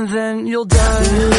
and then you'll die.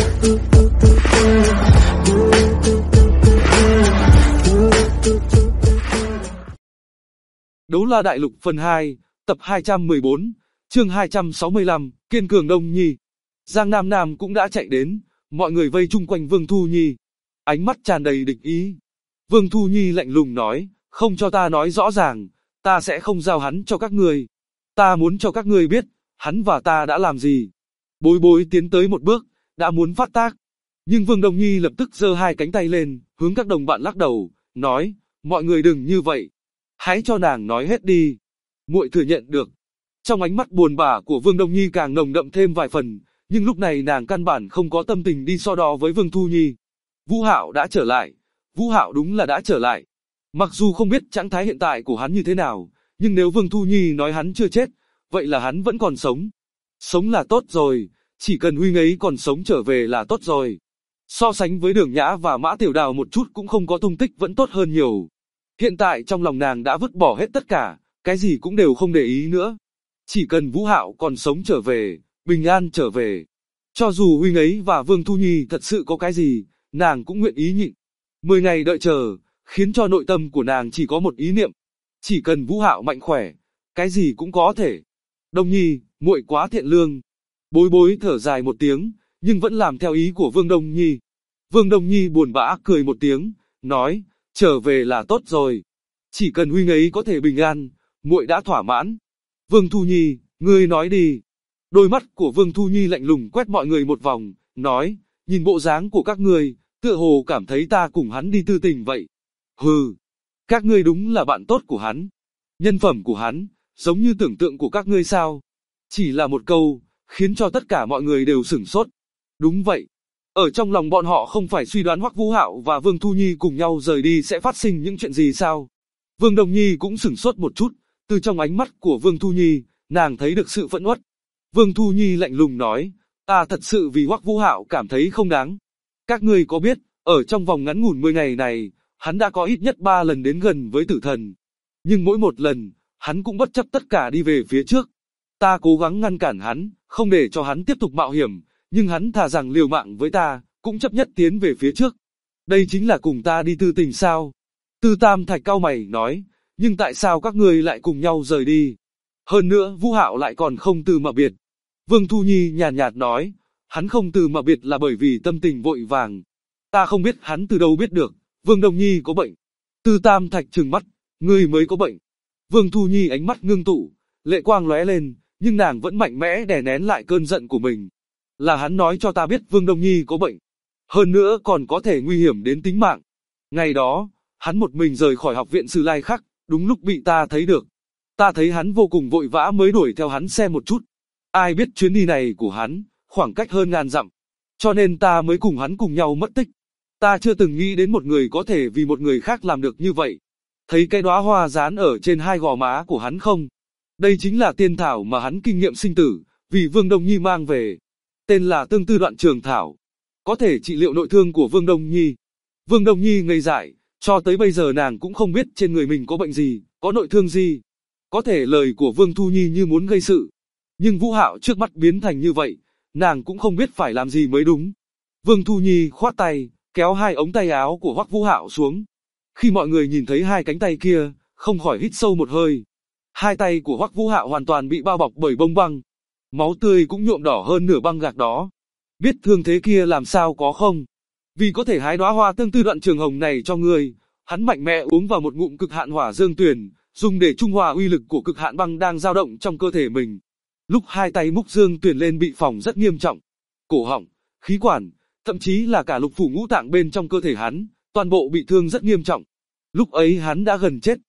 Đấu La Đại Lục phần 2, tập 214, chương 265, Kiên Cường Đông Nhi. Giang Nam Nam cũng đã chạy đến, mọi người vây chung quanh Vương Thu Nhi. Ánh mắt tràn đầy địch ý. Vương Thu Nhi lạnh lùng nói, không cho ta nói rõ ràng, ta sẽ không giao hắn cho các ngươi. Ta muốn cho các ngươi biết, hắn và ta đã làm gì. Bối Bối tiến tới một bước, đã muốn phát tác. Nhưng Vương Đông Nhi lập tức giơ hai cánh tay lên, hướng các đồng bạn lắc đầu, nói, mọi người đừng như vậy. Hãy cho nàng nói hết đi. Muội thừa nhận được. Trong ánh mắt buồn bã của Vương Đông Nhi càng nồng đậm thêm vài phần, nhưng lúc này nàng căn bản không có tâm tình đi so đo với Vương Thu Nhi. Vũ Hạo đã trở lại. Vũ Hạo đúng là đã trở lại. Mặc dù không biết trạng thái hiện tại của hắn như thế nào, nhưng nếu Vương Thu Nhi nói hắn chưa chết, vậy là hắn vẫn còn sống. Sống là tốt rồi, chỉ cần huynh ấy còn sống trở về là tốt rồi. So sánh với Đường Nhã và Mã Tiểu Đào một chút cũng không có tung tích vẫn tốt hơn nhiều. Hiện tại trong lòng nàng đã vứt bỏ hết tất cả, cái gì cũng đều không để ý nữa. Chỉ cần Vũ Hạo còn sống trở về, bình an trở về. Cho dù huynh ấy và Vương Thu Nhi thật sự có cái gì, nàng cũng nguyện ý nhịn. 10 ngày đợi chờ, khiến cho nội tâm của nàng chỉ có một ý niệm. Chỉ cần Vũ Hạo mạnh khỏe, cái gì cũng có thể. Đông Nhi, muội quá thiện lương. Bối Bối thở dài một tiếng, nhưng vẫn làm theo ý của Vương Đông Nhi. Vương Đông Nhi buồn bã cười một tiếng, nói, trở về là tốt rồi. Chỉ cần huynh ấy có thể bình an, muội đã thỏa mãn. Vương Thu Nhi, ngươi nói đi. Đôi mắt của Vương Thu Nhi lạnh lùng quét mọi người một vòng, nói, nhìn bộ dáng của các ngươi, tựa hồ cảm thấy ta cùng hắn đi tư tình vậy. Hừ, các ngươi đúng là bạn tốt của hắn. Nhân phẩm của hắn, giống như tưởng tượng của các ngươi sao? Chỉ là một câu, khiến cho tất cả mọi người đều sửng sốt. Đúng vậy. Ở trong lòng bọn họ không phải suy đoán Hoắc Vũ Hạo và Vương Thu Nhi cùng nhau rời đi sẽ phát sinh những chuyện gì sao? Vương Đồng Nhi cũng sửng sốt một chút, từ trong ánh mắt của Vương Thu Nhi, nàng thấy được sự phẫn uất. Vương Thu Nhi lạnh lùng nói, ta thật sự vì Hoắc Vũ Hạo cảm thấy không đáng. Các ngươi có biết, ở trong vòng ngắn ngủn 10 ngày này, hắn đã có ít nhất 3 lần đến gần với tử thần. Nhưng mỗi một lần, hắn cũng bất chấp tất cả đi về phía trước. Ta cố gắng ngăn cản hắn, không để cho hắn tiếp tục mạo hiểm, nhưng hắn thà rằng liều mạng với ta, cũng chấp nhất tiến về phía trước. Đây chính là cùng ta đi tư tình sao? Tư Tam Thạch cau mày nói, nhưng tại sao các ngươi lại cùng nhau rời đi? Hơn nữa Vũ Hạo lại còn không từ mà biệt. Vương Thu Nhi nhàn nhạt nói, hắn không từ mà biệt là bởi vì tâm tình vội vàng. Ta không biết hắn từ đâu biết được, Vương Đông Nhi có bệnh. Tư Tam Thạch trừng mắt, ngươi mới có bệnh. Vương Thu Nhi ánh mắt ngưng tụ, lệ quang lóe lên, nhưng nàng vẫn mạnh mẽ đè nén lại cơn giận của mình. Là hắn nói cho ta biết Vương Đông Nhi có bệnh. Hơn nữa còn có thể nguy hiểm đến tính mạng. Ngày đó, hắn một mình rời khỏi học viện Sử Lai Khắc, đúng lúc bị ta thấy được. Ta thấy hắn vô cùng vội vã mới đuổi theo hắn xem một chút. Ai biết chuyến đi này của hắn, khoảng cách hơn ngàn dặm. Cho nên ta mới cùng hắn cùng nhau mất tích. Ta chưa từng nghĩ đến một người có thể vì một người khác làm được như vậy. Thấy cái đóa hoa dán ở trên hai gò má của hắn không? Đây chính là tiên thảo mà hắn kinh nghiệm sinh tử, vì Vương Đông Nhi mang về. Tên là Tương Tư Đoạn Trường Thảo. Có thể trị liệu nội thương của Vương Đông Nhi. Vương Đông Nhi ngây dại, cho tới bây giờ nàng cũng không biết trên người mình có bệnh gì, có nội thương gì. Có thể lời của Vương Thu Nhi như muốn gây sự. Nhưng Vũ Hạo trước mắt biến thành như vậy, nàng cũng không biết phải làm gì mới đúng. Vương Thu Nhi khoát tay, kéo hai ống tay áo của Hoắc Vũ Hạo xuống. Khi mọi người nhìn thấy hai cánh tay kia, không khỏi hít sâu một hơi. Hai tay của Hoắc Vũ Hạo hoàn toàn bị bao bọc bởi bông băng. Máu tươi cũng nhuộm đỏ hơn nửa băng gạc đó. Biết thương thế kia làm sao có không? Vì có thể hái đóa hoa Tương Tư Đoạn Trường Hồng này cho ngươi, hắn mạnh mẽ uống vào một ngụm Cực Hạn Hỏa Dương Tuyền, dùng để trung hòa uy lực của Cực Hạn Băng đang dao động trong cơ thể mình. Lúc hai tay múc Dương Tuyền lên bị phỏng rất nghiêm trọng. Cổ họng, khí quản, thậm chí là cả lục phủ ngũ tạng bên trong cơ thể hắn, toàn bộ bị thương rất nghiêm trọng. Lúc ấy hắn đã gần chết.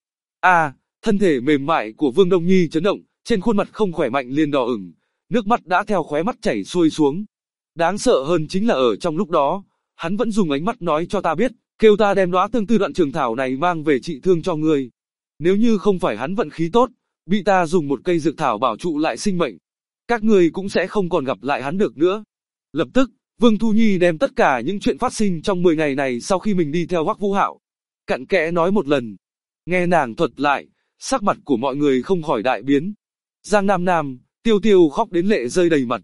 Thân thể mềm mại của Vương Đông Nhi chấn động, trên khuôn mặt không khỏe mạnh liền đỏ ửng, nước mắt đã theo khóe mắt chảy xuôi xuống. Đáng sợ hơn chính là ở trong lúc đó, hắn vẫn dùng ánh mắt nói cho ta biết, kêu ta đem đóa Tương Tư Đoạn Trường Thảo này mang về trị thương cho ngươi. Nếu như không phải hắn vận khí tốt, bị ta dùng một cây dược thảo bảo trụ lại sinh mệnh, các ngươi cũng sẽ không còn gặp lại hắn được nữa. Lập tức, Vương Thu Nhi đem tất cả những chuyện phát sinh trong 10 ngày này sau khi mình đi theo Hoắc Vũ Hạo, cặn kẽ nói một lần. Nghe nàng thuật lại, sắc mặt của mọi người không khỏi đại biến. Giang Nam Nam, Tiêu Tiêu khóc đến lệ rơi đầy mặt.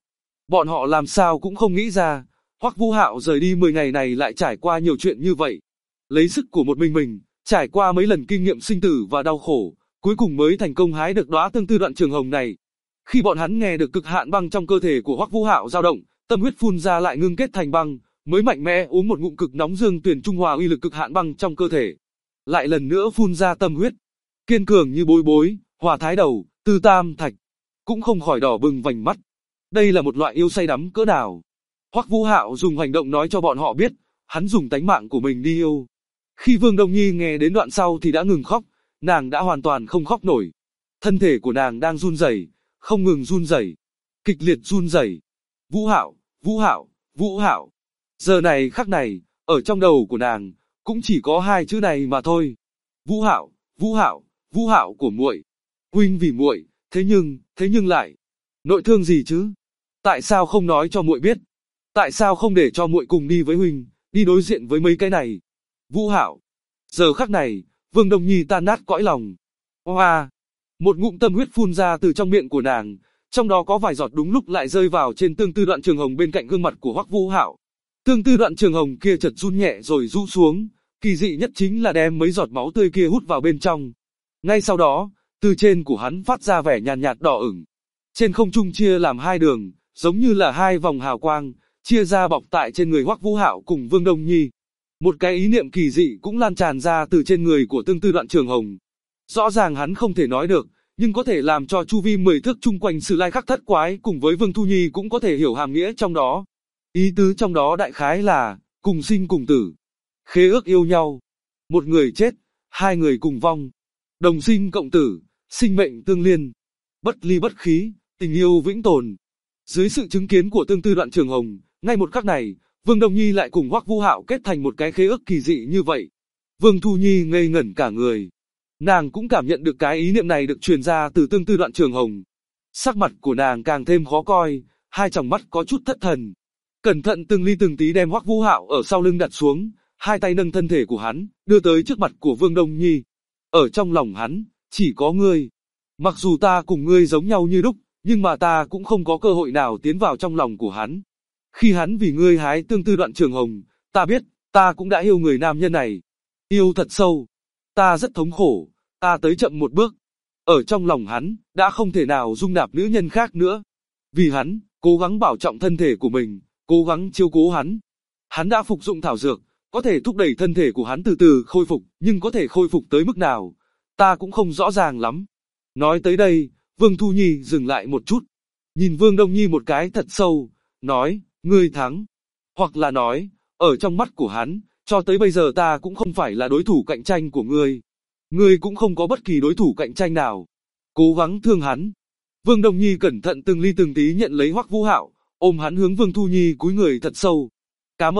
Bọn họ làm sao cũng không nghĩ ra, Hoắc Vũ Hạo rời đi 10 ngày này lại trải qua nhiều chuyện như vậy. Lấy sức của một mình, trải qua mấy lần kinh nghiệm sinh tử và đau khổ, cuối cùng mới thành công hái được đóa tương tư đoạn trường hồng này. Khi bọn hắn nghe được cực hạn băng trong cơ thể của Hoắc Vũ Hạo dao động, tâm huyết phun ra lại ngưng kết thành băng, mới mạnh mẽ uống một ngụm cực nóng dương tuyển trung hòa uy lực cực hạn băng trong cơ thể. Lại lần nữa phun ra tâm huyết, kiên cường như Bối Bối, Hỏa Thái Đầu, Tư Tam Thạch, cũng không khỏi đỏ bừng vành mắt. Đây là một loại yêu say đắm cỡ nào. Hoắc Vũ Hạo dùng hành động nói cho bọn họ biết, hắn dùng tánh mạng của mình đi yêu. Khi Vương Đông Nhi nghe đến đoạn sau thì đã ngừng khóc, nàng đã hoàn toàn không khóc nổi. Thân thể của nàng đang run rẩy, không ngừng run rẩy, kịch liệt run rẩy. Vũ Hạo, Vũ Hạo, Vũ Hạo. Giờ này khắc này, ở trong đầu của nàng, cũng chỉ có hai chữ này mà thôi. Vũ Hạo, Vũ Hạo, Vũ Hạo của muội. Huynh vì muội, thế nhưng lại nội thương gì chứ? Tại sao không nói cho muội biết? Tại sao không để cho muội cùng đi với huynh, đi đối diện với mấy cái này? Vũ Hạo. Giờ khắc này, Vương Đông Nhi tan nát cõi lòng. Hoa! Một ngụm tâm huyết phun ra từ trong miệng của nàng, trong đó có vài giọt đúng lúc lại rơi vào trên tương tư đoạn trường hồng bên cạnh gương mặt của Hoắc Vũ Hạo. Tương tư đoạn trường hồng kia chợt run nhẹ rồi rũ xuống, kỳ dị nhất chính là đem mấy giọt máu tươi kia hút vào bên trong. Ngay sau đó, từ trên của hắn phát ra vẻ nhàn nhạt đỏ ửng. Trên không trung chia làm hai đường, giống như là hai vòng hào quang, chia ra bọc tại trên người Hoắc Vũ Hạo cùng Vương Đông Nhi. Một cái ý niệm kỳ dị cũng lan tràn ra từ trên người của tương tư đoạn trường hồng. Rõ ràng hắn không thể nói được, nhưng có thể làm cho chu vi 10 thước chung quanh Sử Lai Khắc Thất Quái cùng với Vương Thu Nhi cũng có thể hiểu hàm nghĩa trong đó. Ý tứ trong đó đại khái là, cùng sinh cùng tử. Khế ước yêu nhau. Một người chết, hai người cùng vong. Đồng sinh cộng tử, sinh mệnh tương liên. Bất ly bất khí, tình yêu vĩnh tồn. Dưới sự chứng kiến của tương tư đoạn trường hồng, ngay một khắc này, Vương Đông Nhi lại cùng Hoắc Vũ Hạo kết thành một cái khế ước kỳ dị như vậy. Vương Thu Nhi ngây ngẩn cả người. Nàng cũng cảm nhận được cái ý niệm này được truyền ra từ tương tư đoạn trường hồng. Sắc mặt của nàng càng thêm khó coi, hai tròng mắt có chút thất thần. Cẩn thận từng ly từng tí đem Hoắc Vũ Hạo ở sau lưng đặt xuống, hai tay nâng thân thể của hắn, đưa tới trước mặt của Vương Đông Nhi. Ở trong lòng hắn, chỉ có ngươi. Mặc dù ta cùng ngươi giống nhau như đúc, nhưng mà ta cũng không có cơ hội nào tiến vào trong lòng của hắn. Khi hắn vì ngươi hái tương tư đoạn trường hồng, ta biết, ta cũng đã yêu người nam nhân này. Yêu thật sâu. Ta rất thống khổ, ta tới chậm một bước. Ở trong lòng hắn, đã không thể nào dung nạp nữ nhân khác nữa. Vì hắn, cố gắng bảo trọng thân thể của mình, cố gắng chiếu cố hắn. Hắn đã phục dụng thảo dược, có thể thúc đẩy thân thể của hắn từ từ khôi phục, nhưng có thể khôi phục tới mức nào, ta cũng không rõ ràng lắm. Nói tới đây, Vương Thu Nhi dừng lại một chút, nhìn Vương Đông Nhi một cái thật sâu, nói, ngươi thắng. Hoặc là nói, ở trong mắt của hắn, cho tới bây giờ ta cũng không phải là đối thủ cạnh tranh của ngươi. Ngươi cũng không có bất kỳ đối thủ cạnh tranh nào. Cố gắng thương hắn. Vương Đông Nhi cẩn thận từng ly từng tí nhận lấy Hoắc Vũ Hạo, ôm hắn hướng Vương Thu Nhi cúi người thật sâu. Cảm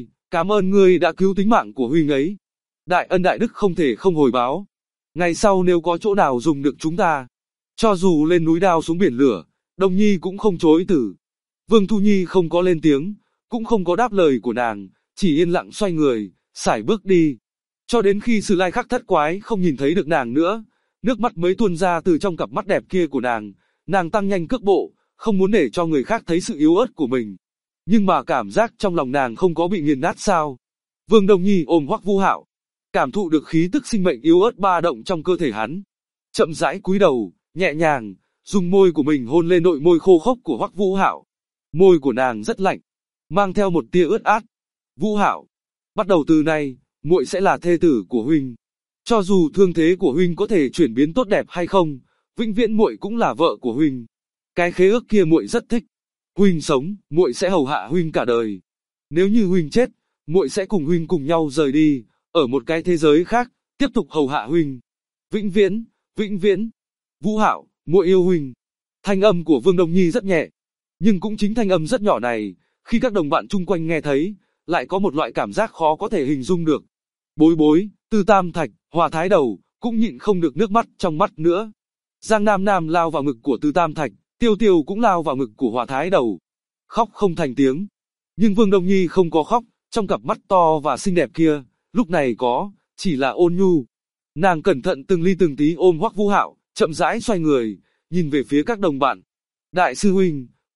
ơn ngươi đã cứu tính mạng của huynh ấy. Đại ân đại đức không thể không hồi báo. Ngày sau nếu có chỗ nào dùng được chúng ta, cho dù lên núi đao xuống biển lửa, Đông Nhi cũng không chối từ. Vương Thu Nhi không có lên tiếng, cũng không có đáp lời của nàng, chỉ yên lặng xoay người, sải bước đi. Cho đến khi Sử Lai Khắc Thất Quái không nhìn thấy được nàng nữa, nước mắt mới tuôn ra từ trong cặp mắt đẹp kia của nàng tăng nhanh cước bộ, không muốn để cho người khác thấy sự yếu ớt của mình. Nhưng mà cảm giác trong lòng nàng không có bị nghiền nát sao. Vương Đông Nhi ôm Hoắc Vũ Hạo, cảm thụ được khí tức sinh mệnh yếu ớt ba động trong cơ thể hắn. Chậm rãi cúi đầu, nhẹ nhàng, dùng môi của mình hôn lên nội môi khô khốc của Hoắc Vũ Hạo. Môi của nàng rất lạnh, mang theo một tia ướt át. Vũ Hạo, bắt đầu từ nay, muội sẽ là thê tử của huynh. Cho dù thương thế của huynh có thể chuyển biến tốt đẹp hay không, vĩnh viễn muội cũng là vợ của huynh. Cái khế ước kia muội rất thích. Huynh sống, muội sẽ hầu hạ huynh cả đời. Nếu như huynh chết, muội sẽ cùng huynh cùng nhau rời đi, ở một cái thế giới khác, tiếp tục hầu hạ huynh. Vĩnh viễn, vĩnh viễn. Vũ Hạo, muội yêu huynh. Thanh âm của Vương Đông Nhi rất nhẹ, nhưng cũng chính thanh âm rất nhỏ này, khi các đồng bạn chung quanh nghe thấy, lại có một loại cảm giác khó có thể hình dung được. Bối Bối, Tư Tam Thạch, Hỏa Thái Đầu, cũng nhịn không được nước mắt trong mắt nữa. Giang Nam Nam lao vào ngực của Tư Tam Thạch, Tiêu Tiêu cũng lao vào ngực của Hỏa Thái Đầu. Khóc không thành tiếng. Nhưng Vương Đông Nhi không có khóc, trong cặp mắt to và xinh đẹp kia, lúc này có, chỉ là ôn nhu. Nàng cẩn thận từng ly từng tí ôm Hoắc Vũ Hạo, chậm rãi xoay người, nhìn về phía các đồng bạn. Đại sư huynh,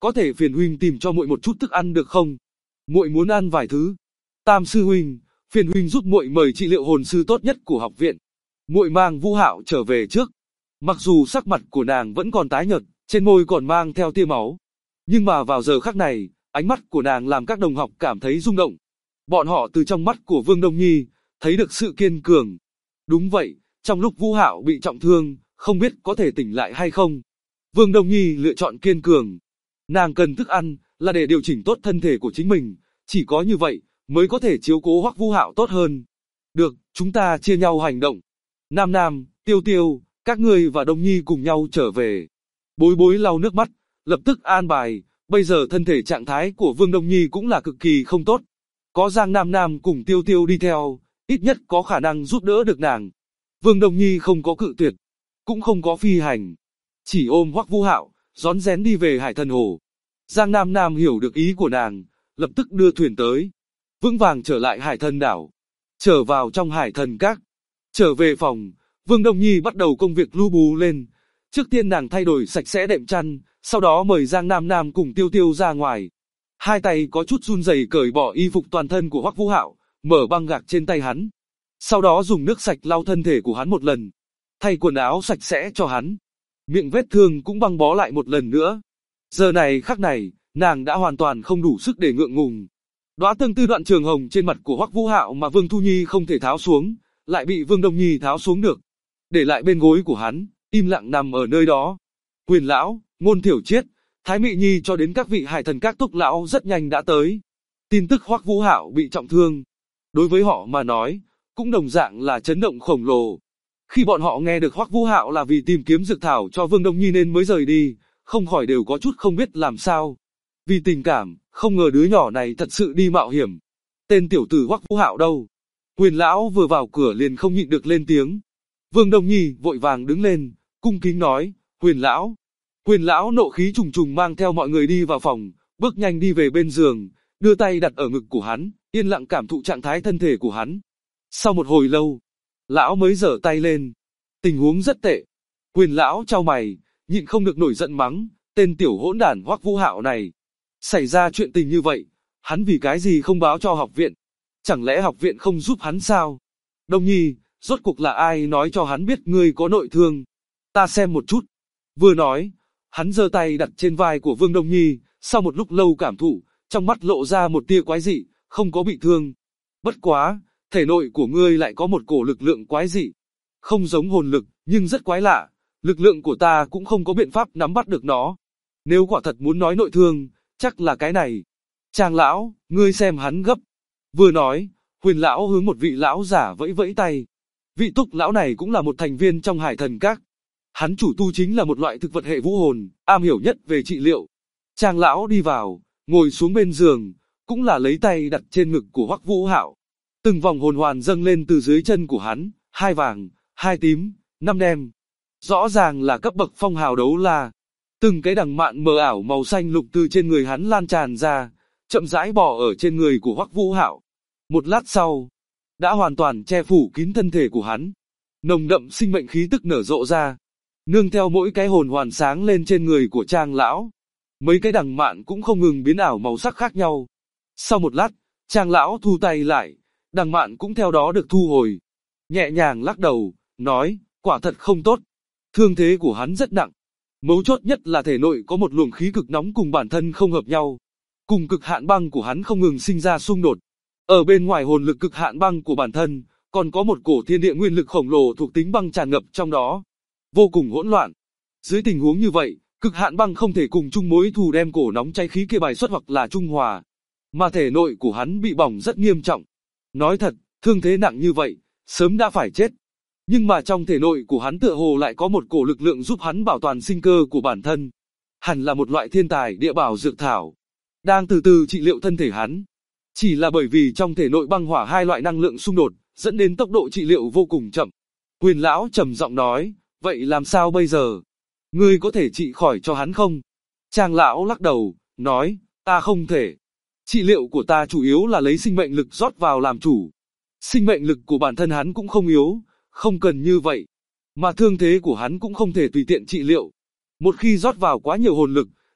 có thể phiền huynh tìm cho muội một chút thức ăn được không? Muội muốn ăn vài thứ. Tam sư huynh, phiền huynh giúp muội mời trị liệu hồn sư tốt nhất của học viện. Muội mang Vũ Hạo trở về trước. Mặc dù sắc mặt của nàng vẫn còn tái nhợt, trên môi còn mang theo tia máu, nhưng mà vào giờ khắc này, ánh mắt của nàng làm các đồng học cảm thấy rung động. Bọn họ từ trong mắt của Vương Đông Nhi thấy được sự kiên cường. Đúng vậy, trong lúc Vũ Hạo bị trọng thương, không biết có thể tỉnh lại hay không. Vương Đông Nhi lựa chọn kiên cường. Nàng cần thức ăn là để điều chỉnh tốt thân thể của chính mình, chỉ có như vậy mới có thể chiếu cố Hoắc Vũ Hạo tốt hơn. Được, chúng ta chia nhau hành động. Nam Nam, Tiêu Tiêu, các ngươi và Đông Nhi cùng nhau trở về. Bối Bối lau nước mắt, lập tức an bài, bây giờ thân thể trạng thái của Vương Đông Nhi cũng là cực kỳ không tốt. Có Giang Nam Nam cùng Tiêu Tiêu đi theo, ít nhất có khả năng giúp đỡ được nàng. Vương Đông Nhi không có cự tuyệt, cũng không có phi hành, chỉ ôm Hoắc Vũ Hạo, rón rén đi về Hải Thần Hồ. Giang Nam Nam hiểu được ý của nàng, lập tức đưa thuyền tới, vững vàng trở lại Hải Thần đảo, trở vào trong Hải Thần Các. Trở về phòng, Vương Đông Nhi bắt đầu công việc lu bù lên. Trước tiên nàng thay đổi sạch sẽ đệm chăn, sau đó mời Giang Nam Nam cùng Tiêu Tiêu ra ngoài. Hai tay có chút run rẩy cởi bỏ y phục toàn thân của Hoắc Vũ Hạo, mở băng gạc trên tay hắn. Sau đó dùng nước sạch lau thân thể của hắn một lần, thay quần áo sạch sẽ cho hắn. Miệng vết thương cũng băng bó lại một lần nữa. Giờ này khắc này, nàng đã hoàn toàn không đủ sức để ngượng ngùng. Đóa tương tư đoạn trường hồng trên mặt của Hoắc Vũ Hạo mà Vương Thu Nhi không thể tháo xuống, lại bị Vương Đông Nhi tháo xuống được, để lại bên gối của hắn, im lặng nằm ở nơi đó. Quyền lão, Ngôn Thiểu Triết, Thái Mị Nhi cho đến các vị Hải Thần Các túc lão rất nhanh đã tới. Tin tức Hoắc Vũ Hạo bị trọng thương, đối với họ mà nói, cũng đồng dạng là chấn động khổng lồ. Khi bọn họ nghe được Hoắc Vũ Hạo là vì tìm kiếm dược thảo cho Vương Đông Nhi nên mới rời đi, không khỏi đều có chút không biết làm sao. Vì tình cảm, không ngờ đứa nhỏ này thật sự đi mạo hiểm. Tên tiểu tử Hoắc Vũ Hạo đâu? Quyền lão vừa vào cửa liền không nhịn được lên tiếng. Vương Đông Nhi vội vàng đứng lên, cung kính nói, Quyền lão. Quyền lão nộ khí trùng trùng mang theo mọi người đi vào phòng, bước nhanh đi về bên giường, đưa tay đặt ở ngực của hắn, yên lặng cảm thụ trạng thái thân thể của hắn. Sau một hồi lâu, lão mới giở tay lên. Tình huống rất tệ. Quyền lão chau mày, nhịn không được nổi giận mắng, tên tiểu hỗn đản Hoắc Vũ Hạo này. Xảy ra chuyện tình như vậy, hắn vì cái gì không báo cho học viện? Chẳng lẽ học viện không giúp hắn sao? Đông Nhi, rốt cuộc là ai nói cho hắn biết ngươi có nội thương? Ta xem một chút. Vừa nói, hắn giơ tay đặt trên vai của Vương Đông Nhi, sau một lúc lâu cảm thụ, trong mắt lộ ra một tia quái dị, không có bị thương. Bất quá, thể nội của ngươi lại có một cổ lực lượng quái dị. Không giống hồn lực, nhưng rất quái lạ. Lực lượng của ta cũng không có biện pháp nắm bắt được nó. Nếu quả thật muốn nói nội thương, chắc là cái này. Trang lão, ngươi xem hắn gấp. Vừa nói, Huyền lão hướng một vị lão giả vẫy vẫy tay. Vị túc lão này cũng là một thành viên trong Hải Thần Các. Hắn chủ tu chính là một loại thực vật hệ vũ hồn, am hiểu nhất về trị liệu. Trang lão đi vào, ngồi xuống bên giường, cũng là lấy tay đặt trên ngực của Hoắc Vũ Hạo. Từng vòng hồn hoàn dâng lên từ dưới chân của hắn, 2 vàng, 2 tím, 5 đen. Rõ ràng là cấp bậc phong hào đấu la. Từng cái đằng mạn mờ ảo màu xanh lục từ trên người hắn lan tràn ra, chậm rãi bò ở trên người của Hoắc Vũ Hạo. Một lát sau, đã hoàn toàn che phủ kín thân thể của hắn. Nồng đậm sinh mệnh khí tức nở rộ ra, nương theo mỗi cái hồn hoàn sáng lên trên người của Trang lão. Mấy cái đằng mạn cũng không ngừng biến ảo màu sắc khác nhau. Sau một lát, Trang lão thu tay lại, đằng mạn cũng theo đó được thu hồi. Nhẹ nhàng lắc đầu, nói, quả thật không tốt. Thương thế của hắn rất nặng. Mấu chốt nhất là thể nội có một luồng khí cực nóng cùng bản thân không hợp nhau. Cùng cực hạn băng của hắn không ngừng sinh ra xung đột. Ở bên ngoài hồn lực cực hạn băng của bản thân, còn có một cổ thiên địa nguyên lực khổng lồ thuộc tính băng tràn ngập trong đó. Vô cùng hỗn loạn. Dưới tình huống như vậy, cực hạn băng không thể cùng chung mối thù đem cổ nóng cháy khí kia bài xuất hoặc là trung hòa. Mà thể nội của hắn bị bỏng rất nghiêm trọng. Nói thật, thương thế nặng như vậy, sớm đã phải chết. Nhưng mà trong thể nội của hắn tựa hồ lại có một cổ lực lượng giúp hắn bảo toàn sinh cơ của bản thân. Hẳn là một loại thiên tài địa bảo dược thảo, đang từ từ trị liệu thân thể hắn. Chỉ là bởi vì trong thể nội băng hỏa hai loại năng lượng xung đột, dẫn đến tốc độ trị liệu vô cùng chậm. Quyền lão trầm giọng nói, vậy làm sao bây giờ? Ngươi có thể trị khỏi cho hắn không? Trang lão lắc đầu, nói, ta không thể. Trị liệu của ta chủ yếu là lấy sinh mệnh lực rót vào làm chủ. Sinh mệnh lực của bản thân hắn cũng không yếu, không cần như vậy. Mà thương thế của hắn cũng không thể tùy tiện trị liệu. Một khi rót vào quá nhiều hồn lực,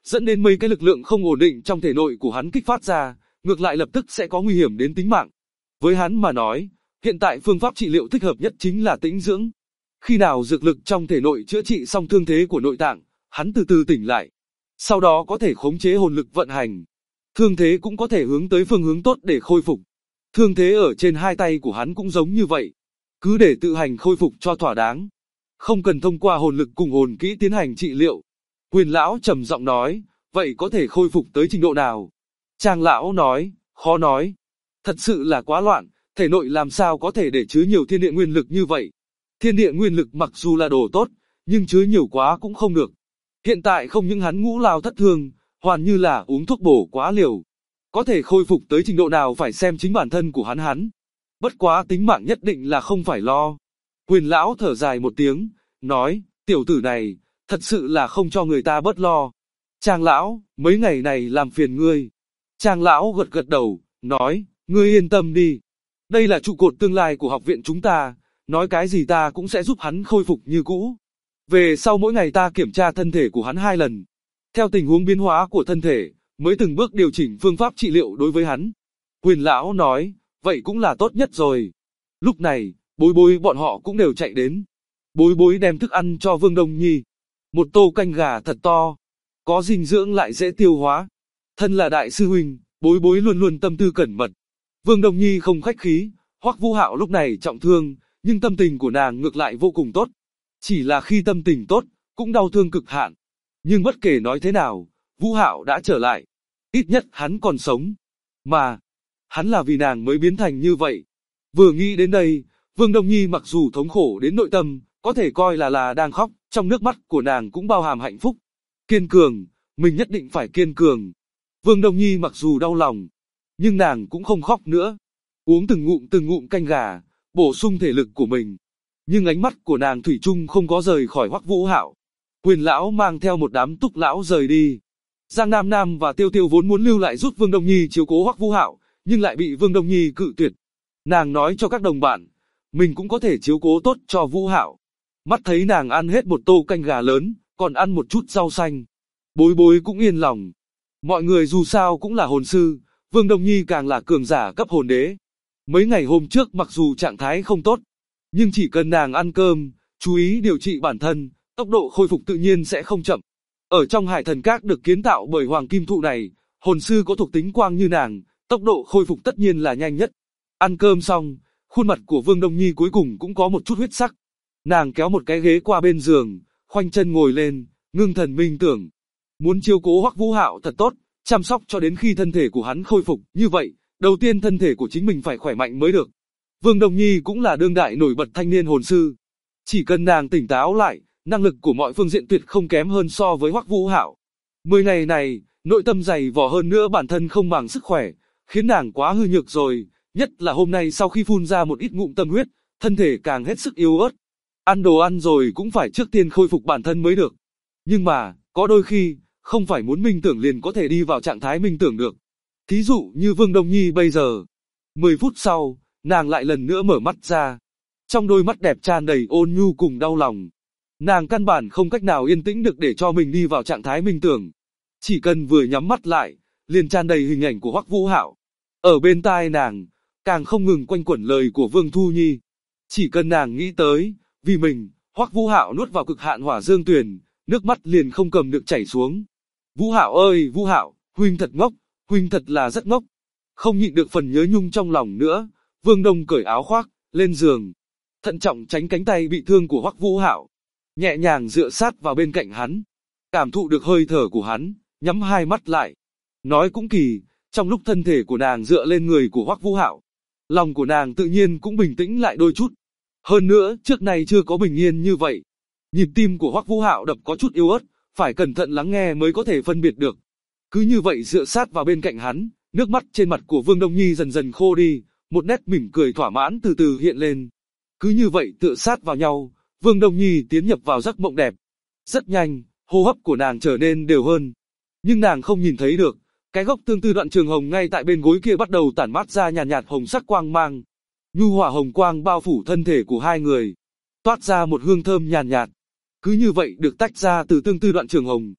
dẫn đến mấy cái lực lượng không ổn định trong thể nội của hắn kích phát ra, ngược lại lập tức sẽ có nguy hiểm đến tính mạng. Với hắn mà nói, hiện tại phương pháp trị liệu thích hợp nhất chính là tĩnh dưỡng. Khi nào dược lực trong thể nội chữa trị xong thương thế của nội tạng, hắn từ từ tỉnh lại. Sau đó có thể khống chế hồn lực vận hành. Thương thế cũng có thể hướng tới phương hướng tốt để khôi phục. Thương thế ở trên hai tay của hắn cũng giống như vậy. Cứ để tự hành khôi phục cho thỏa đáng. Không cần thông qua hồn lực cùng hồn kỹ tiến hành trị liệu. Huyền lão trầm giọng nói, vậy có thể khôi phục tới trình độ nào? Trang lão nói, khó nói. Thật sự là quá loạn, thể nội làm sao có thể để chứa nhiều thiên địa nguyên lực như vậy. Thiên địa nguyên lực mặc dù là đồ tốt, nhưng chứa nhiều quá cũng không được. Hiện tại không những hắn ngũ lao thất thương, hoàn như là uống thuốc bổ quá liều. Có thể khôi phục tới trình độ nào phải xem chính bản thân của hắn. Bất quá tính mạng nhất định là không phải lo. Huyền lão thở dài một tiếng, nói, tiểu tử này, thật sự là không cho người ta bớt lo. Trang lão, mấy ngày này làm phiền ngươi. Trang lão gật gật đầu, nói, ngươi yên tâm đi. Đây là trụ cột tương lai của học viện chúng ta, nói cái gì ta cũng sẽ giúp hắn khôi phục như cũ. Về sau mỗi ngày ta kiểm tra thân thể của hắn 2 lần. Theo tình huống biến hóa của thân thể, mới từng bước điều chỉnh phương pháp trị liệu đối với hắn. Huyền lão nói, vậy cũng là tốt nhất rồi. Lúc này, Bối Bối bọn họ cũng đều chạy đến. Bối Bối đem thức ăn cho Vương Đông Nhi. Một tô canh gà thật to, có dinh dưỡng lại dễ tiêu hóa. Thân là đại sư huynh, Bối Bối luôn luôn tâm tư cẩn mật. Vương Đông Nhi không khách khí, Hoắc Vũ Hạo lúc này trọng thương, nhưng tâm tình của nàng ngược lại vô cùng tốt. Chỉ là khi tâm tình tốt, cũng đau thương cực hạn. Nhưng bất kể nói thế nào, Vũ Hạo đã trở lại. Ít nhất hắn còn sống. Mà, hắn là vì nàng mới biến thành như vậy. Vừa nghĩ đến đây, Vương Đông Nhi mặc dù thống khổ đến nội tâm, có thể coi là đang khóc, trong nước mắt của nàng cũng bao hàm hạnh phúc. Kiên cường, mình nhất định phải kiên cường. Vương Đông Nhi mặc dù đau lòng, nhưng nàng cũng không khóc nữa. Uống từng ngụm canh gà, bổ sung thể lực của mình. Nhưng ánh mắt của nàng thủy chung không có rời khỏi Hoắc Vũ Hạo. Huyền lão mang theo một đám túc lão rời đi. Giang Nam Nam và Tiêu Tiêu vốn muốn lưu lại giúp Vương Đông Nhi chiếu cố Hoắc Vũ Hạo, nhưng lại bị Vương Đông Nhi cự tuyệt. Nàng nói cho các đồng bạn, mình cũng có thể chiếu cố tốt cho Vũ Hạo. Mắt thấy nàng ăn hết một tô canh gà lớn, còn ăn một chút rau xanh. Bối Bối cũng yên lòng. Mọi người dù sao cũng là hồn sư, Vương Đông Nhi càng là cường giả cấp hồn đế. Mấy ngày hôm trước mặc dù trạng thái không tốt, nhưng chỉ cần nàng ăn cơm, chú ý điều trị bản thân, tốc độ khôi phục tự nhiên sẽ không chậm. Ở trong Hải Thần Các được kiến tạo bởi Hoàng Kim Thụ này, hồn sư có thuộc tính quang như nàng, tốc độ khôi phục tất nhiên là nhanh nhất. Ăn cơm xong, khuôn mặt của Vương Đông Nhi cuối cùng cũng có một chút huyết sắc. Nàng kéo một cái ghế qua bên giường, khoanh chân ngồi lên, ngưng thần minh tưởng. Muốn chiếu cố Hoắc Vũ Hạo thật tốt, chăm sóc cho đến khi thân thể của hắn khôi phục, như vậy, đầu tiên thân thể của chính mình phải khỏe mạnh mới được. Vương Đông Nhi cũng là đương đại nổi bật thanh niên hồn sư. Chỉ cần nàng tỉnh táo lại, năng lực của mọi phương diện tuyệt không kém hơn so với Hoắc Vũ Hạo. 10 ngày này, nội tâm dày vò hơn nữa bản thân không bằng sức khỏe, khiến nàng quá hư nhược rồi, nhất là hôm nay sau khi phun ra một ít ngụm tâm huyết, thân thể càng hết sức yếu ớt. Ăn đồ ăn rồi cũng phải trước tiên khôi phục bản thân mới được. Nhưng mà, có đôi khi, không phải muốn minh tưởng liền có thể đi vào trạng thái minh tưởng được. Thí dụ như Vương Đông Nhi bây giờ. 10 phút sau, nàng lại lần nữa mở mắt ra. Trong đôi mắt đẹp tràn đầy ôn nhu cùng đau lòng. Nàng căn bản không cách nào yên tĩnh được để cho mình đi vào trạng thái minh tưởng. Chỉ cần vừa nhắm mắt lại, liền tràn đầy hình ảnh của Hoắc Vũ Hạo. Ở bên tai nàng, càng không ngừng quanh quẩn lời của Vương Thu Nhi. Chỉ cần nàng nghĩ tới, vì mình, Hoắc Vũ Hạo nuốt vào cực hạn hỏa dương tuyền, nước mắt liền không cầm được chảy xuống. Vũ Hạo ơi Vũ Hạo, huynh thật ngốc, huynh thật là rất ngốc. Không nhịn được phần nhớ nhung trong lòng nữa, Vương Đông cởi áo khoác, lên giường. Thận trọng tránh cánh tay bị thương của Hoắc Vũ Hạo. Nhẹ nhàng dựa sát vào bên cạnh hắn. Cảm thụ được hơi thở của hắn, nhắm hai mắt lại. Nói cũng kỳ, trong lúc thân thể của nàng dựa lên người của Hoắc Vũ Hạo, lòng của nàng tự nhiên cũng bình tĩnh lại đôi chút. Hơn nữa, trước này chưa có bình yên như vậy. Nhịp tim của Hoắc Vũ Hạo đập có chút yếu ớt, phải cẩn thận lắng nghe mới có thể phân biệt được. Cứ như vậy dựa sát vào bên cạnh hắn, nước mắt trên mặt của Vương Đông Nhi dần dần khô đi, một nét mỉm cười thỏa mãn từ từ hiện lên. Cứ như vậy tựa sát vào nhau, Vương Đông Nhi tiến nhập vào giấc mộng đẹp. Rất nhanh, hô hấp của nàng trở nên đều hơn. Nhưng nàng không nhìn thấy được, cái gốc tương tư đoạn trường hồng ngay tại bên gối kia bắt đầu tản mát ra nhàn nhạt hồng sắc quang mang. Nhu hòa hồng quang bao phủ thân thể của hai người, toát ra một hương thơm nhàn nhạt. Cứ như vậy được tách ra từ tương tư đoạn trường hồng.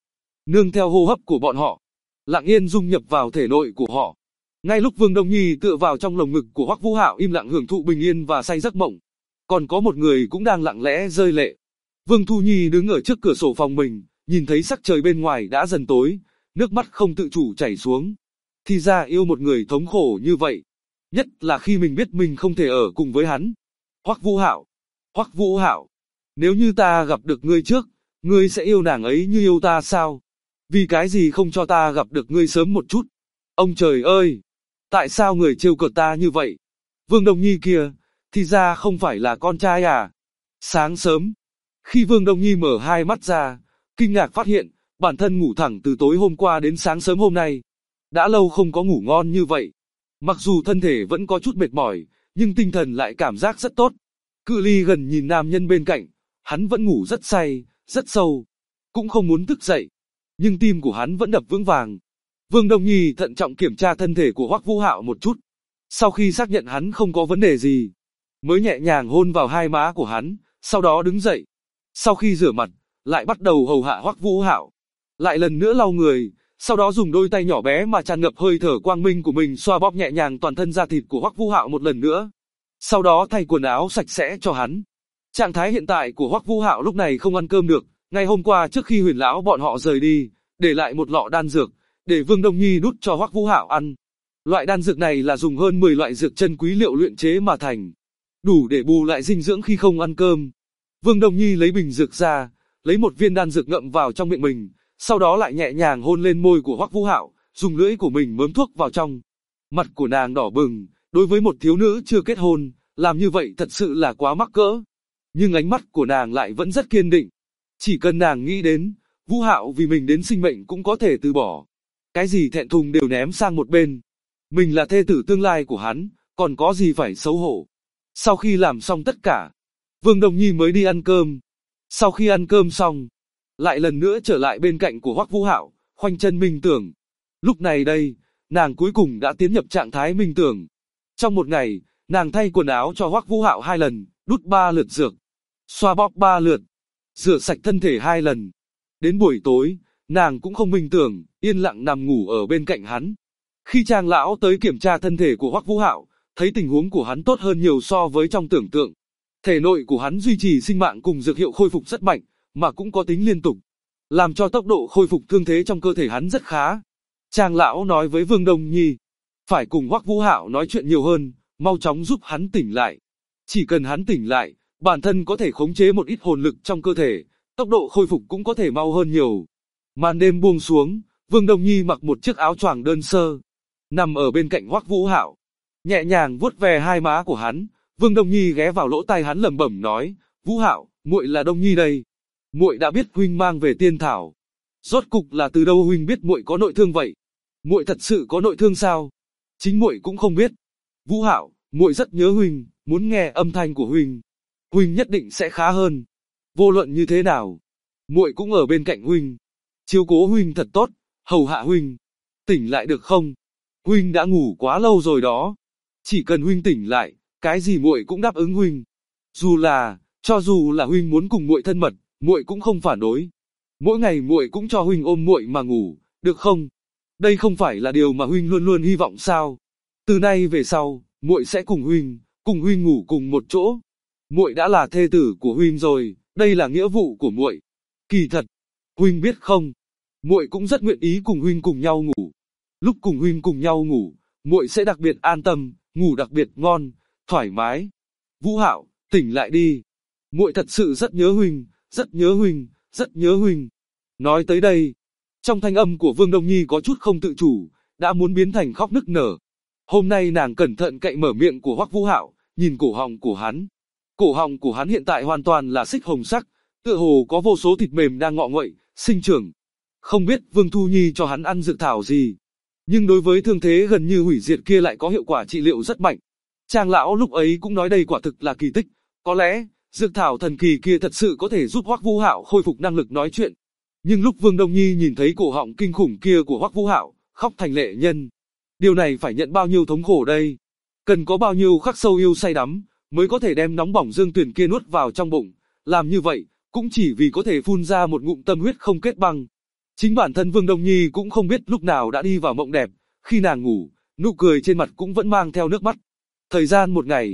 nương theo hô hấp của bọn họ, lặng yên dung nhập vào thể nội của họ. Ngay lúc Vương Đông Nhi tựa vào trong lồng ngực của Hoắc Vũ Hạo im lặng hưởng thụ bình yên và say giấc mộng, còn có một người cũng đang lặng lẽ rơi lệ. Vương Thu Nhi đứng ở trước cửa sổ phòng mình, nhìn thấy sắc trời bên ngoài đã dần tối, nước mắt không tự chủ chảy xuống. Thì ra yêu một người thống khổ như vậy, nhất là khi mình biết mình không thể ở cùng với hắn. Hoắc Vũ Hạo, Hoắc Vũ Hạo, nếu như ta gặp được ngươi trước, ngươi sẽ yêu nàng ấy như yêu ta sao? Vì cái gì không cho ta gặp được ngươi sớm một chút? Ông trời ơi! Tại sao người trêu cợt ta như vậy? Vương Đông Nhi kia, thì ra không phải là con trai à? Sáng sớm, khi Vương Đông Nhi mở hai mắt ra, kinh ngạc phát hiện, bản thân ngủ thẳng từ tối hôm qua đến sáng sớm hôm nay. Đã lâu không có ngủ ngon như vậy. Mặc dù thân thể vẫn có chút mệt mỏi, nhưng tinh thần lại cảm giác rất tốt. Cự ly gần nhìn nam nhân bên cạnh, hắn vẫn ngủ rất say, rất sâu, cũng không muốn thức dậy. Nhưng tim của hắn vẫn đập vững vàng. Vương Đông Nhi thận trọng kiểm tra thân thể của Hoắc Vũ Hạo một chút. Sau khi xác nhận hắn không có vấn đề gì, mới nhẹ nhàng hôn vào hai má của hắn, sau đó đứng dậy. Sau khi rửa mặt, lại bắt đầu hầu hạ Hoắc Vũ Hạo. Lại lần nữa lau người, sau đó dùng đôi tay nhỏ bé mà tràn ngập hơi thở quang minh của mình xoa bóp nhẹ nhàng toàn thân da thịt của Hoắc Vũ Hạo một lần nữa. Sau đó thay quần áo sạch sẽ cho hắn. Trạng thái hiện tại của Hoắc Vũ Hạo lúc này không ăn cơm được, ngày hôm qua trước khi Huyền lão bọn họ rời đi, để lại một lọ đan dược, để Vương Đông Nhi đút cho Hoắc Vũ Hạo ăn. Loại đan dược này là dùng hơn 10 loại dược chân quý liệu luyện chế mà thành, đủ để bù lại dinh dưỡng khi không ăn cơm. Vương Đông Nhi lấy bình dược ra, lấy một viên đan dược ngậm vào trong miệng mình, sau đó lại nhẹ nhàng hôn lên môi của Hoắc Vũ Hạo, dùng lưỡi của mình mớm thuốc vào trong. Mặt của nàng đỏ bừng, đối với một thiếu nữ chưa kết hôn, làm như vậy thật sự là quá mắc cỡ. Nhưng ánh mắt của nàng lại vẫn rất kiên định. Chỉ cần nàng nghĩ đến, Vũ Hạo vì mình đến sinh mệnh cũng có thể từ bỏ. Cái gì thẹn thùng đều ném sang một bên. Mình là thê tử tương lai của hắn, còn có gì phải xấu hổ. Sau khi làm xong tất cả, Vương Đông Nhi mới đi ăn cơm. Sau khi ăn cơm xong, lại lần nữa trở lại bên cạnh của Hoắc Vũ Hạo, khoanh chân minh tưởng. Lúc này đây, nàng cuối cùng đã tiến nhập trạng thái minh tưởng. Trong một ngày, nàng thay quần áo cho Hoắc Vũ Hạo 2 lần, đút 3 lượt dược, xoa bóp 3 lượt, rửa sạch thân thể 2 lần. Đến buổi tối, nàng cũng không minh tưởng, yên lặng nằm ngủ ở bên cạnh hắn. Khi Trang lão tới kiểm tra thân thể của Hoắc Vũ Hạo, thấy tình huống của hắn tốt hơn nhiều so với trong tưởng tượng. Thể nội của hắn duy trì sinh mạng cùng dược hiệu khôi phục rất mạnh, mà cũng có tính liên tục, làm cho tốc độ khôi phục thương thế trong cơ thể hắn rất khá. Trang lão nói với Vương Đông Nhi, phải cùng Hoắc Vũ Hạo nói chuyện nhiều hơn, mau chóng giúp hắn tỉnh lại. Chỉ cần hắn tỉnh lại, bản thân có thể khống chế một ít hồn lực trong cơ thể, tốc độ khôi phục cũng có thể mau hơn nhiều. Màn đêm buông xuống, Vương Đông Nhi mặc một chiếc áo choàng đơn sơ, nằm ở bên cạnh Hoắc Vũ Hạo, nhẹ nhàng vuốt ve hai má của hắn. Vương Đông Nhi ghé vào lỗ tai hắn lẩm bẩm nói, Vũ Hạo, muội là Đông Nhi đây. Muội đã biết huynh mang về tiên thảo. Rốt cục là từ đâu huynh biết muội có nội thương vậy? Muội thật sự có nội thương sao? Chính muội cũng không biết. Vũ Hạo, muội rất nhớ huynh, muốn nghe âm thanh của huynh. Huynh nhất định sẽ khá hơn. Vô luận như thế nào, muội cũng ở bên cạnh huynh. Chiếu cố huynh thật tốt, hầu hạ huynh. Tỉnh lại được không? Huynh đã ngủ quá lâu rồi đó. Chỉ cần huynh tỉnh lại, cái gì muội cũng đáp ứng huynh. Cho dù là huynh muốn cùng muội thân mật, muội cũng không phản đối. Mỗi ngày muội cũng cho huynh ôm muội mà ngủ, được không? Đây không phải là điều mà huynh luôn luôn hy vọng sao? Từ nay về sau, muội sẽ cùng huynh ngủ cùng một chỗ. Muội đã là thê tử của huynh rồi, đây là nghĩa vụ của muội. Kỳ thật, huynh biết không? Muội cũng rất nguyện ý cùng huynh cùng nhau ngủ. Lúc cùng huynh cùng nhau ngủ, muội sẽ đặc biệt an tâm, ngủ đặc biệt ngon, thoải mái. Vũ Hạo, tỉnh lại đi. Muội thật sự rất nhớ huynh, rất nhớ huynh, rất nhớ huynh. Nói tới đây, trong thanh âm của Vương Đông Nhi có chút không tự chủ, đã muốn biến thành khóc nức nở. Hôm nay nàng cẩn thận cậy mở miệng của Hoắc Vũ Hạo, nhìn cổ họng của hắn. Cổ họng của hắn hiện tại hoàn toàn là xích hồng sắc, tựa hồ có vô số thịt mềm đang ngọ nguậy, sinh trưởng. Không biết Vương Thu Nhi cho hắn ăn dược thảo gì, nhưng đối với thương thế gần như hủy diệt kia lại có hiệu quả trị liệu rất mạnh. Trang lão lúc ấy cũng nói đây quả thực là kỳ tích, có lẽ dược thảo thần kỳ kia thật sự có thể giúp Hoắc Vũ Hạo khôi phục năng lực nói chuyện. Nhưng lúc Vương Đông Nhi nhìn thấy cổ họng kinh khủng kia của Hoắc Vũ Hạo, khóc thành lệ nhân. Điều này phải nhận bao nhiêu thống khổ đây? Cần có bao nhiêu khắc sâu yêu say đắm, mới có thể đem nóng bỏng dương tuyển kia nuốt vào trong bụng. Làm như vậy, cũng chỉ vì có thể phun ra một ngụm tâm huyết không kết băng. Chính bản thân Vương Đông Nhi cũng không biết lúc nào đã đi vào mộng đẹp, khi nàng ngủ, nụ cười trên mặt cũng vẫn mang theo nước mắt. Thời gian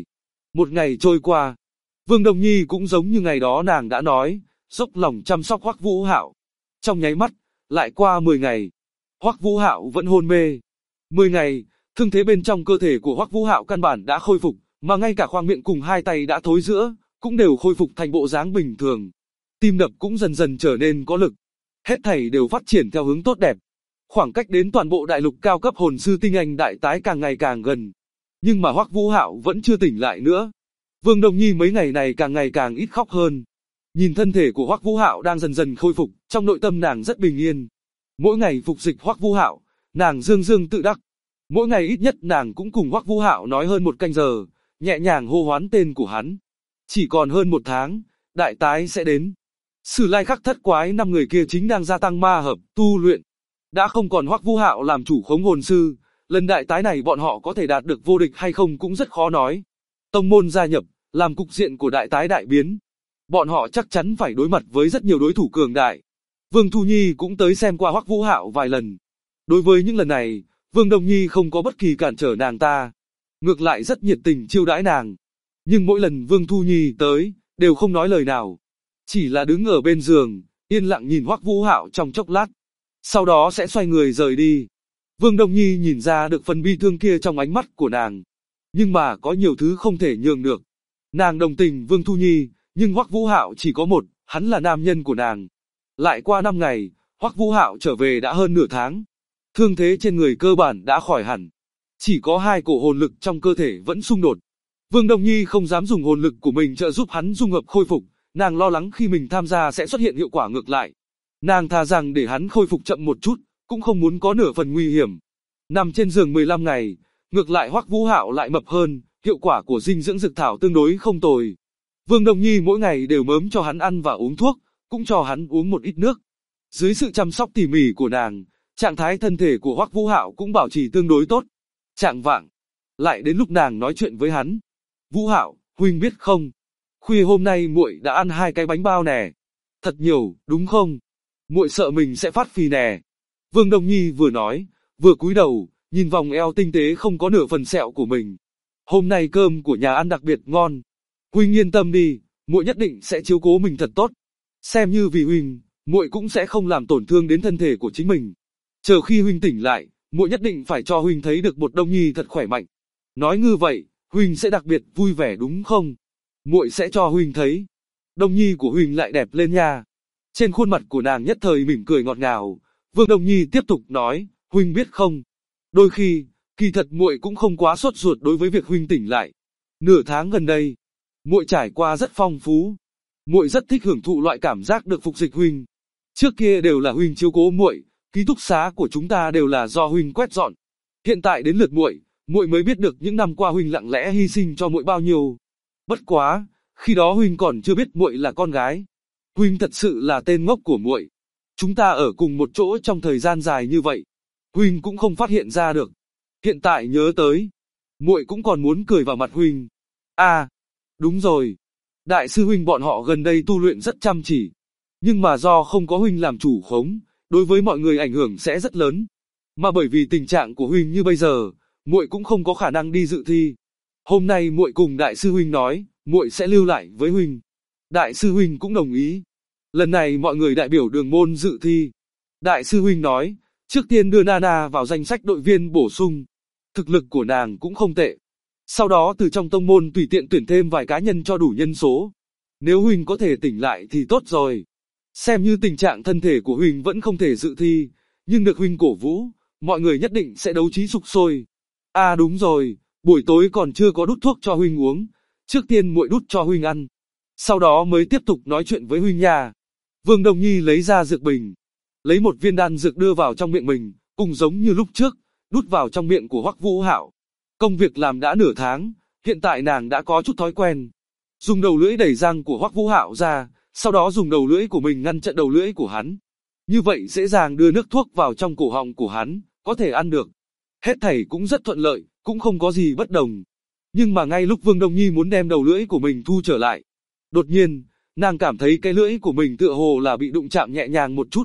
một ngày trôi qua. Vương Đông Nhi cũng giống như ngày đó nàng đã nói, dốc lòng chăm sóc Hoắc Vũ Hạo. Trong nháy mắt, lại qua 10 ngày. Hoắc Vũ Hạo vẫn hôn mê. 10 ngày, thương thế bên trong cơ thể của Hoắc Vũ Hạo căn bản đã khôi phục, mà ngay cả khoang miệng cùng hai tay đã thối rữa, cũng đều khôi phục thành bộ dáng bình thường. Tim đập cũng dần dần trở nên có lực. Hết thảy đều phát triển theo hướng tốt đẹp. Khoảng cách đến toàn bộ đại lục cao cấp hồn sư tinh anh đại tái càng ngày càng gần. Nhưng mà Hoắc Vũ Hạo vẫn chưa tỉnh lại nữa. Vương Đông Nhi mấy ngày này càng ngày càng ít khóc hơn. Nhìn thân thể của Hoắc Vũ Hạo đang dần dần khôi phục, trong nội tâm nàng rất bình yên. Mỗi ngày phục dịch Hoắc Vũ Hạo, nàng dương dương tự đắc. Mỗi ngày ít nhất nàng cũng cùng Hoắc Vũ Hạo nói hơn 1 canh giờ, nhẹ nhàng hô hoán tên của hắn. Chỉ còn hơn 1 tháng, đại tái sẽ đến. Sử Lai Khắc Thất Quái 5 người kia chính đang gia tăng ma hợp, tu luyện. Đã không còn Hoắc Vũ Hạo làm chủ khống hồn sư, lần đại tái này bọn họ có thể đạt được vô địch hay không cũng rất khó nói. Tông môn gia nhập, làm cục diện của đại tái đại biến. Bọn họ chắc chắn phải đối mặt với rất nhiều đối thủ cường đại. Vương Thu Nhi cũng tới xem qua Hoắc Vũ Hạo vài lần. Đối với những lần này, Vương Đông Nhi không có bất kỳ cản trở nàng ta. Ngược lại rất nhiệt tình chiêu đãi nàng. Nhưng mỗi lần Vương Thu Nhi tới, đều không nói lời nào. Chỉ là đứng ở bên giường, yên lặng nhìn Hoắc Vũ Hạo trong chốc lát. Sau đó sẽ xoay người rời đi. Vương Đông Nhi nhìn ra được phần bi thương kia trong ánh mắt của nàng. Nhưng mà có nhiều thứ không thể nhường được. Nàng đồng tình Vương Thu Nhi, nhưng Hoắc Vũ Hạo chỉ có một, hắn là nam nhân của nàng. Lại qua 5 ngày, Hoắc Vũ Hạo trở về đã hơn nửa tháng. Thương thế trên người cơ bản đã khỏi hẳn. Chỉ có 2 cổ hồn lực trong cơ thể vẫn xung đột. Vương Đông Nhi không dám dùng hồn lực của mình trợ giúp hắn dung hợp khôi phục, nàng lo lắng khi mình tham gia sẽ xuất hiện hiệu quả ngược lại. Nàng thà rằng để hắn khôi phục chậm một chút, cũng không muốn có nửa phần nguy hiểm. Nằm trên giường 15 ngày, ngược lại Hoắc Vũ Hạo lại mập hơn, hiệu quả của dinh dưỡng dược thảo tương đối không tồi. Vương Đông Nhi mỗi ngày đều mớm cho hắn ăn và uống thuốc, cũng cho hắn uống một ít nước. Dưới sự chăm sóc tỉ mỉ của nàng, trạng thái thân thể của Hoắc Vũ Hạo cũng bảo trì tương đối tốt. Chạng vạng, lại đến lúc nàng nói chuyện với hắn. Vũ Hạo, huynh biết không? Khuya hôm nay muội đã ăn 2 cái bánh bao nè. Thật nhiều, đúng không? Muội sợ mình sẽ phát phì nè. Vương Đông Nhi vừa nói, vừa cúi đầu, nhìn vòng eo tinh tế không có nửa phần sẹo của mình. Hôm nay cơm của nhà ăn đặc biệt ngon. Huynh yên tâm đi, muội nhất định sẽ chiếu cố mình thật tốt. Xem như vì huynh, muội cũng sẽ không làm tổn thương đến thân thể của chính mình. Chờ khi huynh tỉnh lại, muội nhất định phải cho huynh thấy được một Đông Nhi thật khỏe mạnh. Nói như vậy, huynh sẽ đặc biệt vui vẻ đúng không? Muội sẽ cho huynh thấy. Đông Nhi của huynh lại đẹp lên nha. Trên khuôn mặt của nàng nhất thời mỉm cười ngọt ngào. Vương Đông Nhi tiếp tục nói, huynh biết không? Đôi khi, kỳ thật muội cũng không quá sốt ruột đối với việc huynh tỉnh lại. Nửa tháng gần đây, muội trải qua rất phong phú. Muội rất thích hưởng thụ loại cảm giác được phục dịch huynh. Trước kia đều là huynh chiếu cố muội, ký túc xá của chúng ta đều là do huynh quét dọn. Hiện tại đến lượt muội, muội mới biết được những năm qua huynh lặng lẽ hy sinh cho muội bao nhiêu. Bất quá, khi đó huynh còn chưa biết muội là con gái. Huynh thật sự là tên ngốc của muội. Chúng ta ở cùng một chỗ trong thời gian dài như vậy, huynh cũng không phát hiện ra được. Hiện tại nhớ tới, muội cũng còn muốn cười vào mặt huynh. À, đúng rồi. Đại sư huynh bọn họ gần đây tu luyện rất chăm chỉ, nhưng mà do không có huynh làm chủ khống, đối với mọi người ảnh hưởng sẽ rất lớn. Mà bởi vì tình trạng của huynh như bây giờ, muội cũng không có khả năng đi dự thi. Hôm nay muội cùng đại sư huynh nói, muội sẽ lưu lại với huynh. Đại sư huynh cũng đồng ý. Lần này mọi người đại biểu đường môn dự thi. Đại sư huynh nói, trước tiên đưa Nana vào danh sách đội viên bổ sung. Thực lực của nàng cũng không tệ. Sau đó từ trong tông môn tùy tiện tuyển thêm vài cá nhân cho đủ nhân số. Nếu huynh có thể tỉnh lại thì tốt rồi. Xem như tình trạng thân thể của huynh vẫn không thể dự thi, nhưng được huynh cổ vũ, mọi người nhất định sẽ đấu trí sục sôi. À đúng rồi, buổi tối còn chưa có đút thuốc cho huynh uống, trước tiên muội đút cho huynh ăn. Sau đó mới tiếp tục nói chuyện với huynh nha. Vương Đông Nhi lấy ra dược bình, lấy một viên đan dược đưa vào trong miệng mình, cùng giống như lúc trước, đút vào trong miệng của Hoắc Vũ Hạo. Công việc làm đã nửa tháng, hiện tại nàng đã có chút thói quen. Dùng đầu lưỡi đẩy răng của Hoắc Vũ Hạo ra, sau đó dùng đầu lưỡi của mình ngăn chặn đầu lưỡi của hắn. Như vậy dễ dàng đưa nước thuốc vào trong cổ họng của hắn, có thể ăn được. Hết thảy cũng rất thuận lợi, cũng không có gì bất đồng. Nhưng mà ngay lúc Vương Đông Nhi muốn đem đầu lưỡi của mình thu trở lại, đột nhiên, nàng cảm thấy cái lưỡi của mình tựa hồ là bị đụng chạm nhẹ nhàng một chút.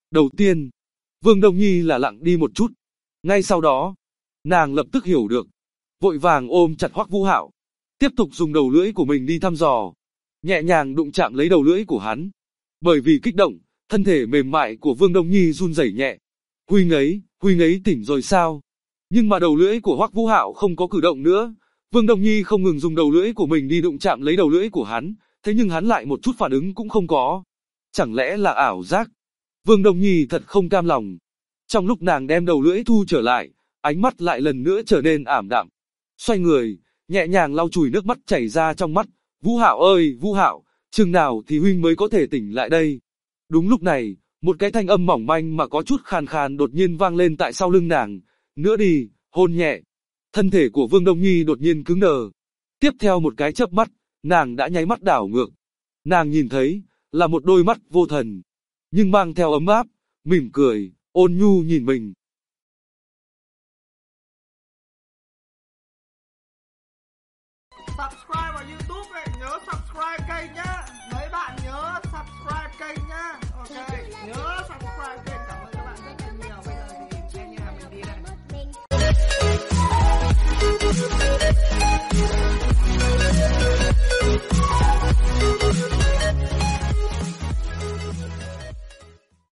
Đầu tiên, Vương Đông Nhi là lặng đi một chút. Ngay sau đó, nàng lập tức hiểu được, vội vàng ôm chặt Hoắc Vũ Hạo, tiếp tục dùng đầu lưỡi của mình đi thăm dò, nhẹ nhàng đụng chạm lấy đầu lưỡi của hắn. Bởi vì kích động, thân thể mềm mại của Vương Đông Nhi run rẩy nhẹ. Huynh ấy tỉnh rồi sao? Nhưng mà đầu lưỡi của Hoắc Vũ Hạo không có cử động nữa. Vương Đông Nhi không ngừng dùng đầu lưỡi của mình đi đụng chạm lấy đầu lưỡi của hắn, thế nhưng hắn lại một chút phản ứng cũng không có. Chẳng lẽ là ảo giác? Vương Đông Nhi thật không cam lòng. Trong lúc nàng đem đầu lưỡi thu trở lại, ánh mắt lại lần nữa trở nên ảm đạm. Xoay người, nhẹ nhàng lau chùi nước mắt chảy ra trong mắt. Vũ Hạo ơi, Vũ Hạo, chừng nào thì huynh mới có thể tỉnh lại đây? Đúng lúc này, một cái thanh âm mỏng manh mà có chút khàn khàn đột nhiên vang lên tại sau lưng nàng. Nữa đi, hôn nhẹ. Thân thể của Vương Đông Nhi đột nhiên cứng đờ. Tiếp theo một cái chớp mắt, nàng đã nháy mắt đảo ngược. Nàng nhìn thấy, là một đôi mắt vô thần, nhưng mang theo ấm áp, mỉm cười, ôn nhu nhìn mình.